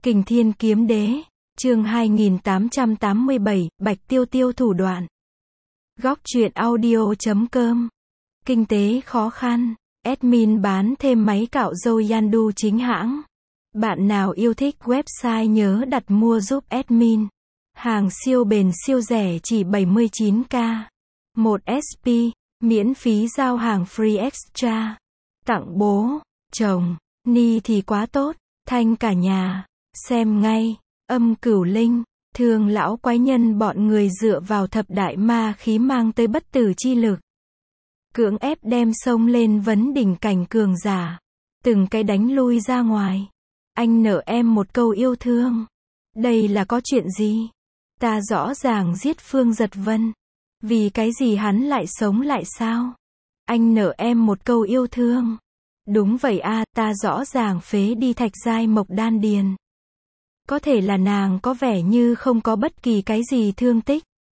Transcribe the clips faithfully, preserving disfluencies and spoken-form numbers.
Kình Thiên Kiếm Đế, chương hai nghìn tám trăm tám mươi bảy, Bạch Tiêu Tiêu thủ đoạn. Góc truyện audio chấm com. Kinh tế khó khăn, admin bán thêm máy cạo râu Yandu chính hãng. Bạn nào yêu thích website nhớ đặt mua giúp admin. Hàng siêu bền siêu rẻ chỉ bảy mươi chín k. một ét pê, miễn phí giao hàng free extra. Tặng bố, chồng, ni thì quá tốt, thanh cả nhà. Xem ngay, âm cửu linh, thường lão quái nhân bọn người dựa vào thập đại ma khí mang tới bất tử chi lực. Cưỡng ép đem sông lên vấn đỉnh cảnh cường giả. Từng cái đánh lui ra ngoài. Anh nợ em một câu yêu thương. Đây là có chuyện gì? Ta rõ ràng giết Phương Giật Vân. Vì cái gì hắn lại sống lại sao? Anh nợ em một câu yêu thương. Đúng vậy a, ta rõ ràng phế đi Thạch Giai Mộc đan điền. Có thể là nàng có vẻ như không có bất kỳ cái gì thương tích.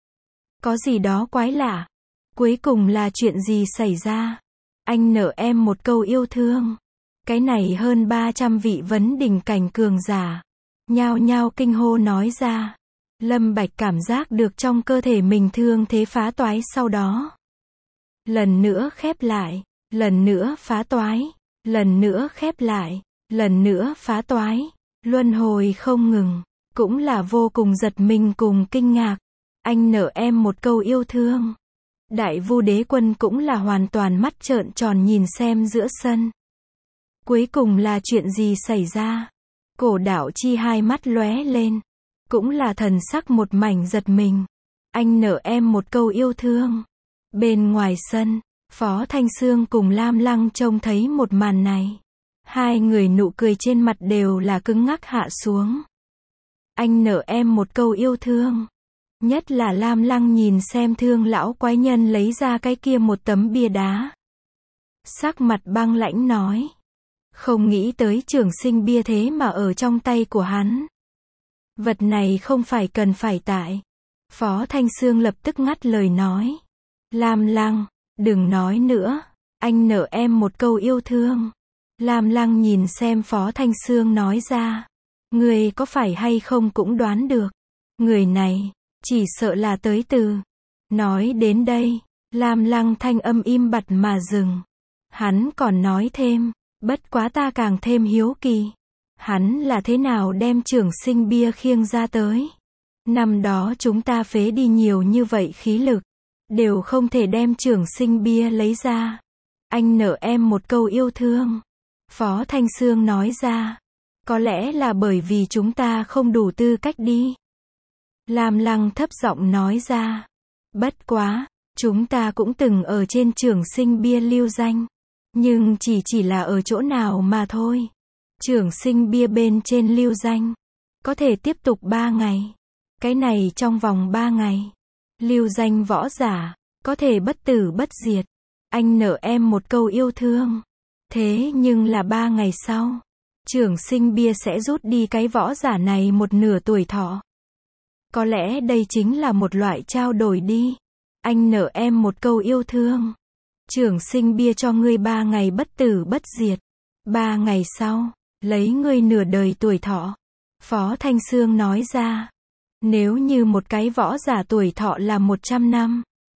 Có gì đó quái lạ. Cuối cùng là chuyện gì xảy ra? Anh nợ em một câu yêu thương. Cái này hơn ba trăm vị vấn đỉnh cảnh cường giả. Nhao nhao kinh hô nói ra. Lâm Bạch cảm giác được trong cơ thể mình thương thế phá toái sau đó. Lần nữa khép lại. Lần nữa phá toái. Lần nữa khép lại. Lần nữa phá toái. Luân hồi không ngừng, cũng là vô cùng giật mình cùng kinh ngạc. Anh nợ em một câu yêu thương. Đại Vu Đế Quân cũng là hoàn toàn mắt trợn tròn nhìn xem giữa sân. Cuối cùng là chuyện gì xảy ra? Cổ Đạo Chi hai mắt lóe lên, cũng là thần sắc một mảnh giật mình. Anh nợ em một câu yêu thương. Bên ngoài sân, Phó Thanh Xương cùng Lam Lăng trông thấy một màn này. Hai người nụ cười trên mặt đều là cứng ngắc hạ xuống. Anh nợ em một câu yêu thương. Nhất là Lam Lăng nhìn xem thương lão quái nhân lấy ra cái kia một tấm bia đá. Sắc mặt băng lãnh nói. Không nghĩ tới trường sinh bia thế mà ở trong tay của hắn. Vật này không phải cần phải tại. Phó Thanh Xương lập tức ngắt lời nói. Lam Lăng, đừng nói nữa. Anh nợ em một câu yêu thương. Lam Lăng nhìn xem Phó Thanh Xương nói ra. Người có phải hay không cũng đoán được. Người này, chỉ sợ là tới từ. Nói đến đây, Lam Lăng thanh âm im bặt mà dừng. Hắn còn nói thêm, bất quá ta càng thêm hiếu kỳ. Hắn là thế nào đem trường sinh bia khiêng ra tới? Năm đó chúng ta phế đi nhiều như vậy khí lực. Đều không thể đem trường sinh bia lấy ra. Anh nợ em một câu yêu thương. Phó Thanh Xương nói ra. Có lẽ là bởi vì chúng ta không đủ tư cách đi. Lam Lăng thấp giọng nói ra. Bất quá, chúng ta cũng từng ở trên trường sinh bia lưu danh. Nhưng chỉ chỉ là ở chỗ nào mà thôi. Trường sinh bia bên trên lưu danh. Có thể tiếp tục ba ngày. Cái này trong vòng ba ngày. Lưu danh võ giả. Có thể bất tử bất diệt. Anh nợ em một câu yêu thương. Thế nhưng là ba ngày sau, trường sinh bia sẽ rút đi cái võ giả này một nửa tuổi thọ. Có lẽ đây chính là một loại trao đổi đi. Anh nợ em một câu yêu thương. Trường sinh bia cho ngươi ba ngày bất tử bất diệt. Ba ngày sau, lấy ngươi nửa đời tuổi thọ. Phó Thanh Xương nói ra. Nếu như một cái võ giả tuổi thọ là một trăm năm.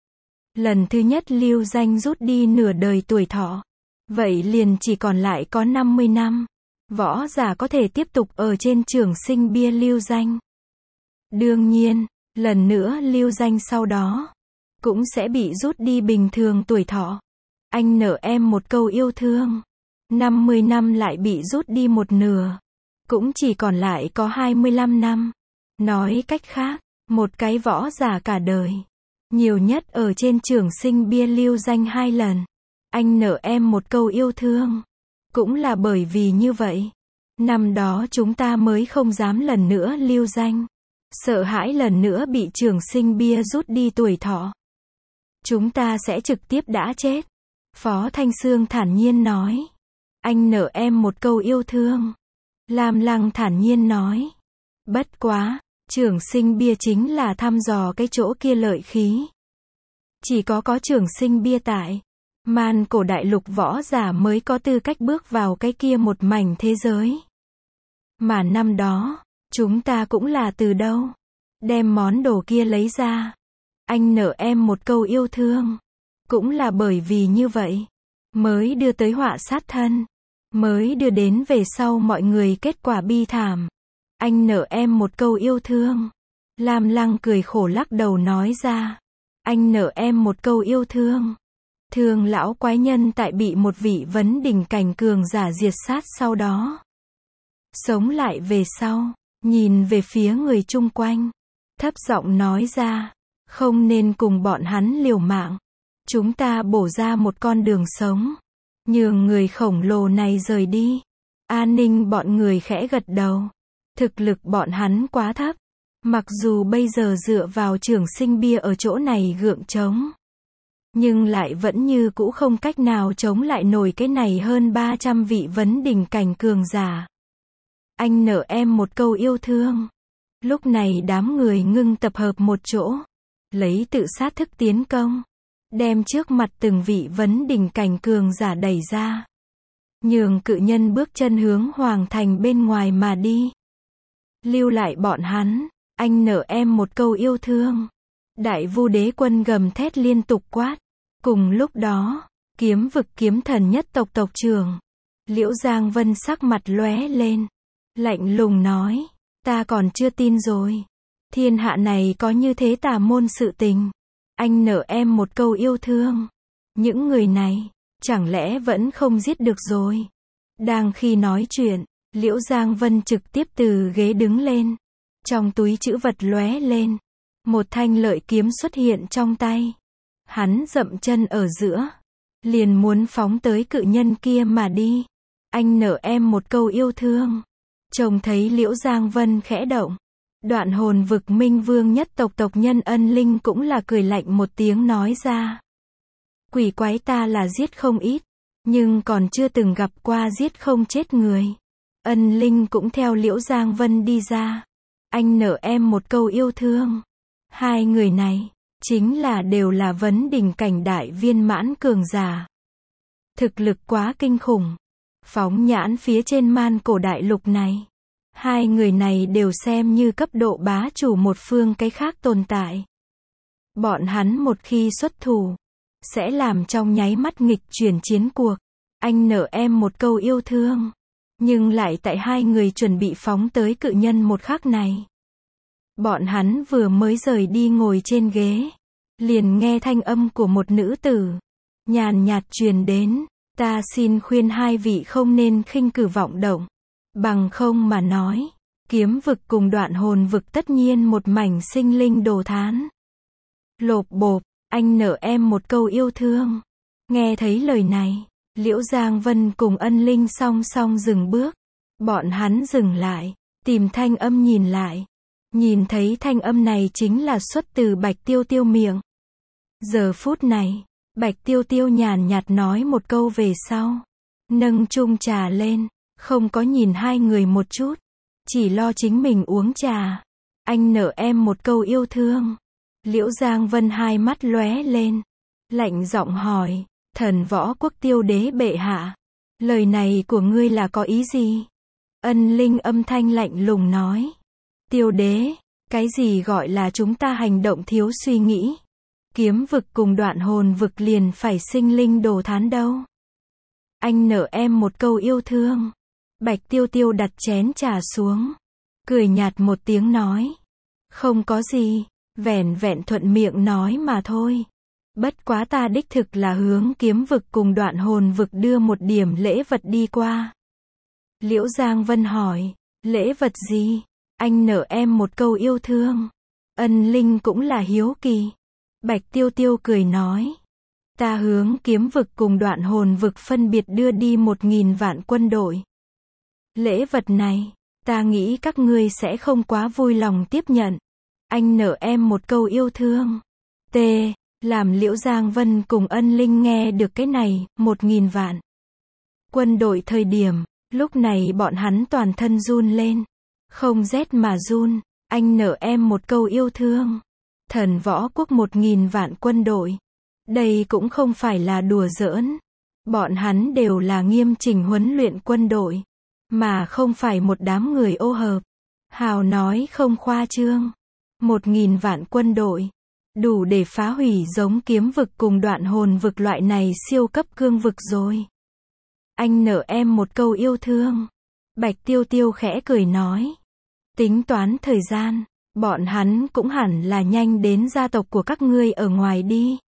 Lần thứ nhất lưu danh rút đi nửa đời tuổi thọ. Vậy liền chỉ còn lại có năm mươi năm. Võ giả có thể tiếp tục ở trên trường sinh bia lưu danh. Đương nhiên, lần nữa lưu danh sau đó, cũng sẽ bị rút đi bình thường tuổi thọ. Anh nợ em một câu yêu thương. năm mươi năm lại bị rút đi một nửa. Cũng chỉ còn lại có hai mươi lăm năm. Nói cách khác, một cái võ giả cả đời. Nhiều nhất ở trên trường sinh bia lưu danh hai lần. Anh nợ em một câu yêu thương. Cũng là bởi vì như vậy. Năm đó chúng ta mới không dám lần nữa lưu danh. Sợ hãi lần nữa bị trường sinh bia rút đi tuổi thọ. Chúng ta sẽ trực tiếp đã chết. Phó Thanh Xương thản nhiên nói. Anh nợ em một câu yêu thương. Lam Lăng thản nhiên nói. Bất quá, trường sinh bia chính là thăm dò cái chỗ kia lợi khí. Chỉ có có trường sinh bia tại. Man cổ đại lục võ giả mới có tư cách bước vào cái kia một mảnh thế giới. Mà năm đó, chúng ta cũng là từ đâu? Đem món đồ kia lấy ra. Anh nợ em một câu yêu thương. Cũng là bởi vì như vậy, mới đưa tới họa sát thân. Mới đưa đến về sau mọi người kết quả bi thảm. Anh nợ em một câu yêu thương. Lam Lăng cười khổ lắc đầu nói ra. Anh nợ em một câu yêu thương. Thương lão quái nhân tại bị một vị vấn đỉnh cảnh cường giả diệt sát sau đó. Sống lại về sau, nhìn về phía người chung quanh. Thấp giọng nói ra. Không nên cùng bọn hắn liều mạng. Chúng ta bổ ra một con đường sống. Nhường người khổng lồ này rời đi. An Ninh bọn người khẽ gật đầu. Thực lực bọn hắn quá thấp. Mặc dù bây giờ dựa vào trường sinh bia ở chỗ này gượng chống. Nhưng lại vẫn như cũ không cách nào chống lại nổi cái này hơn ba trăm vị vấn đỉnh cảnh cường giả. Anh nợ em một câu yêu thương. Lúc này đám người ngưng tập hợp một chỗ. Lấy tự sát thức tiến công. Đem trước mặt từng vị vấn đỉnh cảnh cường giả đẩy ra. Nhường cự nhân bước chân hướng hoàng thành bên ngoài mà đi. Lưu lại bọn hắn. Anh nợ em một câu yêu thương. Đại Vu Đế Quân gầm thét liên tục quát. Cùng lúc đó, kiếm vực kiếm thần nhất tộc tộc trưởng. Liễu Giang Vân sắc mặt lóe lên. Lạnh lùng nói. Ta còn chưa tin rồi. Thiên hạ này có như thế tà môn sự tình. Anh nợ em một câu yêu thương. Những người này, chẳng lẽ vẫn không giết được rồi. Đang khi nói chuyện, Liễu Giang Vân trực tiếp từ ghế đứng lên. Trong túi trữ vật lóe lên. Một thanh lợi kiếm xuất hiện trong tay. Hắn dậm chân ở giữa. Liền muốn phóng tới cự nhân kia mà đi. Anh nợ em một câu yêu thương. Trông thấy Liễu Giang Vân khẽ động. Đoạn hồn vực Minh Vương nhất tộc tộc nhân Ân Linh cũng là cười lạnh một tiếng nói ra. Quỷ quái ta là giết không ít. Nhưng còn chưa từng gặp qua giết không chết người. Ân Linh cũng theo Liễu Giang Vân đi ra. Anh nợ em một câu yêu thương. Hai người này, chính là đều là vấn đỉnh cảnh đại viên mãn cường giả. Thực lực quá kinh khủng. Phóng nhãn phía trên man cổ đại lục này. Hai người này đều xem như cấp độ bá chủ một phương cái khác tồn tại. Bọn hắn một khi xuất thủ, sẽ làm trong nháy mắt nghịch chuyển chiến cuộc. Anh nợ em một câu yêu thương. Nhưng lại tại hai người chuẩn bị phóng tới cự nhân một khắc này. Bọn hắn vừa mới rời đi ngồi trên ghế. Liền nghe thanh âm của một nữ tử. Nhàn nhạt truyền đến. Ta xin khuyên hai vị không nên khinh cử vọng động. Bằng không mà nói. Kiếm vực cùng đoạn hồn vực tất nhiên một mảnh sinh linh đồ thán. Lộp bộp, anh nợ em một câu yêu thương. Nghe thấy lời này. Liễu Giang Vân cùng Ân Linh song song dừng bước. Bọn hắn dừng lại. Tìm thanh âm nhìn lại. Nhìn thấy thanh âm này chính là xuất từ Bạch Tiêu Tiêu miệng. Giờ phút này, Bạch Tiêu Tiêu nhàn nhạt nói một câu về sau. Nâng chung trà lên, không có nhìn hai người một chút. Chỉ lo chính mình uống trà. Anh nợ em một câu yêu thương. Liễu Giang Vân hai mắt lóe lên. Lạnh giọng hỏi, thần võ quốc Tiêu đế bệ hạ. Lời này của ngươi là có ý gì? Ân Linh âm thanh lạnh lùng nói. Tiêu đế, cái gì gọi là chúng ta hành động thiếu suy nghĩ? Kiếm vực cùng đoạn hồn vực liền phải sinh linh đồ thán đâu. Anh nợ em một câu yêu thương. Bạch Tiêu Tiêu đặt chén trà xuống. Cười nhạt một tiếng nói. Không có gì, vẻn vẹn thuận miệng nói mà thôi. Bất quá ta đích thực là hướng kiếm vực cùng đoạn hồn vực đưa một điểm lễ vật đi qua. Liễu Giang Vân hỏi, lễ vật gì? Anh nợ em một câu yêu thương. Ân Linh cũng là hiếu kỳ. Bạch Tiêu Tiêu cười nói. Ta hướng kiếm vực cùng đoạn hồn vực phân biệt đưa đi một nghìn vạn quân đội. Lễ vật này, ta nghĩ các ngươi sẽ không quá vui lòng tiếp nhận. Anh nợ em một câu yêu thương. T. Làm Liễu Giang Vân cùng Ân Linh nghe được cái này, một nghìn vạn. Quân đội thời điểm, lúc này bọn hắn toàn thân run lên. Không rét mà run, anh nợ em một câu yêu thương. Thần võ quốc một nghìn vạn quân đội. Đây cũng không phải là đùa giỡn. Bọn hắn đều là nghiêm chỉnh huấn luyện quân đội. mà không phải một đám người ô hợp. Hào nói không khoa trương. Một nghìn vạn quân đội. Đủ để phá hủy giống kiếm vực cùng đoạn hồn vực loại này siêu cấp cương vực rồi. Anh nợ em một câu yêu thương. Bạch Tiêu Tiêu khẽ cười nói. Tính toán thời gian, bọn hắn cũng hẳn là nhanh đến gia tộc của các ngươi ở ngoài đi.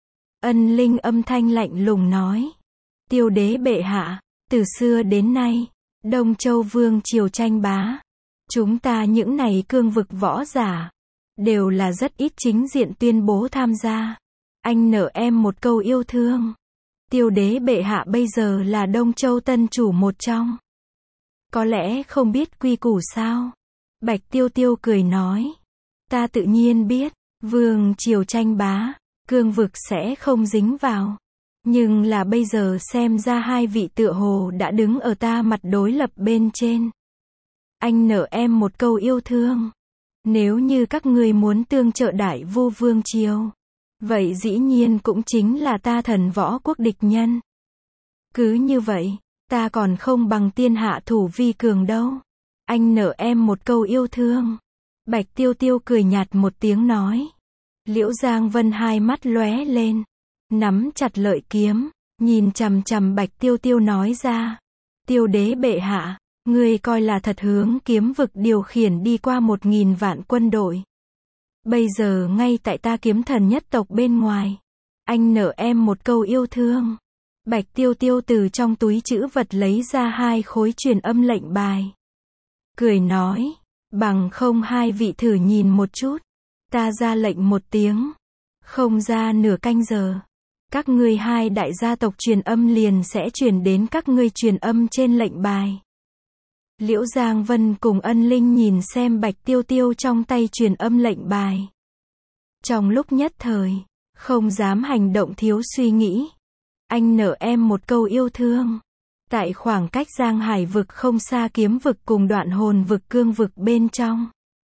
Ân Linh âm thanh lạnh lùng nói. Tiêu đế bệ hạ, từ xưa đến nay, Đông Châu Vương triều tranh bá. Chúng ta những này cương vực võ giả, đều là rất ít chính diện tuyên bố tham gia. Anh nợ em một câu yêu thương. Tiêu đế bệ hạ bây giờ là Đông Châu tân chủ một trong. Có lẽ không biết quy củ sao? Bạch Tiêu Tiêu cười nói. Ta tự nhiên biết, vương triều tranh bá, cương vực sẽ không dính vào. Nhưng là bây giờ xem ra hai vị tựa hồ đã đứng ở ta mặt đối lập bên trên. Anh nợ em một câu yêu thương. Nếu như các ngươi muốn tương trợ Đại Vu vương triều, vậy dĩ nhiên cũng chính là ta Thần Võ quốc địch nhân. Cứ như vậy, ta còn không bằng tiên hạ thủ vi cường đâu. Anh nợ em một câu yêu thương. Bạch Tiêu Tiêu cười nhạt một tiếng nói. Liễu Giang Vân hai mắt lóe lên, nắm chặt lợi kiếm, nhìn chằm chằm Bạch Tiêu Tiêu nói ra. Tiêu đế bệ hạ, ngươi coi là thật hướng kiếm vực điều khiển đi qua một nghìn vạn quân đội. Bây giờ ngay tại ta kiếm thần nhất tộc bên ngoài. Anh nợ em một câu yêu thương. Bạch Tiêu Tiêu từ trong túi trữ vật lấy ra hai khối truyền âm lệnh bài. Cười nói, bằng không hai vị thử nhìn một chút. Ta ra lệnh một tiếng. Không ra nửa canh giờ. Các ngươi hai đại gia tộc truyền âm liền sẽ truyền đến các ngươi truyền âm trên lệnh bài. Liễu Giang Vân cùng Ân Linh nhìn xem Bạch Tiêu Tiêu trong tay truyền âm lệnh bài. Trong lúc nhất thời, không dám hành động thiếu suy nghĩ. Anh nợ em một câu yêu thương. Tại khoảng cách Giang Hải vực không xa kiếm vực cùng đoạn hồn vực cương vực bên trong.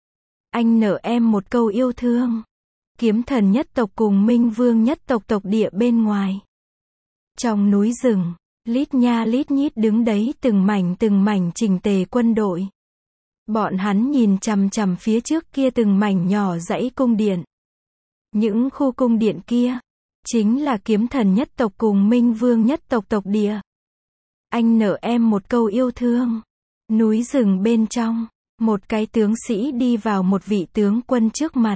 Anh nợ em một câu yêu thương. Kiếm thần nhất tộc cùng Minh Vương nhất tộc tộc địa bên ngoài. Trong núi rừng, lít nha lít nhít đứng đấy từng mảnh từng mảnh chỉnh tề quân đội. Bọn hắn nhìn chằm chằm phía trước kia từng mảnh nhỏ dãy cung điện. Những khu cung điện kia, chính là kiếm thần nhất tộc cùng Minh Vương nhất tộc tộc địa. Anh nợ em một câu yêu thương. Núi rừng bên trong, một cái tướng sĩ đi vào một vị tướng quân trước mặt.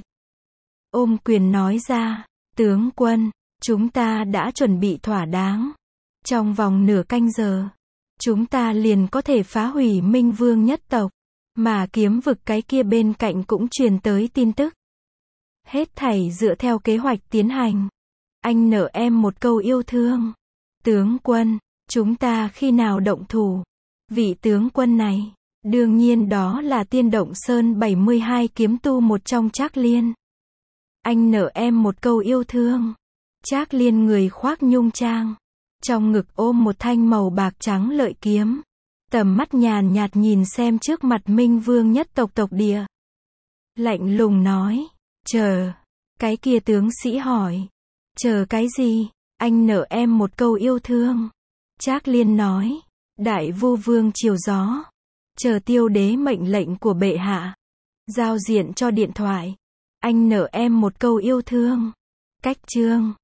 Ôm quyền nói ra, tướng quân, chúng ta đã chuẩn bị thỏa đáng. Trong vòng nửa canh giờ, chúng ta liền có thể phá hủy Minh Vương nhất tộc, mà kiếm vực cái kia bên cạnh cũng truyền tới tin tức. Hết thảy dựa theo kế hoạch tiến hành. Anh nợ em một câu yêu thương. Tướng quân, chúng ta khi nào động thủ? Vị tướng quân này, đương nhiên đó là Tiên Động Sơn bảy mươi hai kiếm tu một trong Trác Liên. Anh nợ em một câu yêu thương. Trác Liên người khoác nhung trang, trong ngực ôm một thanh màu bạc trắng lợi kiếm. Tầm mắt nhàn nhạt nhìn xem trước mặt Minh Vương nhất tộc tộc địa. Lạnh lùng nói, chờ. Cái kia tướng sĩ hỏi, chờ cái gì? Anh nợ em một câu yêu thương. Trác Liên nói, Đại Vu vương chiều gió. Chờ tiêu đế mệnh lệnh của bệ hạ. Giao diện cho điện thoại. Anh nợ em một câu yêu thương. Cách chương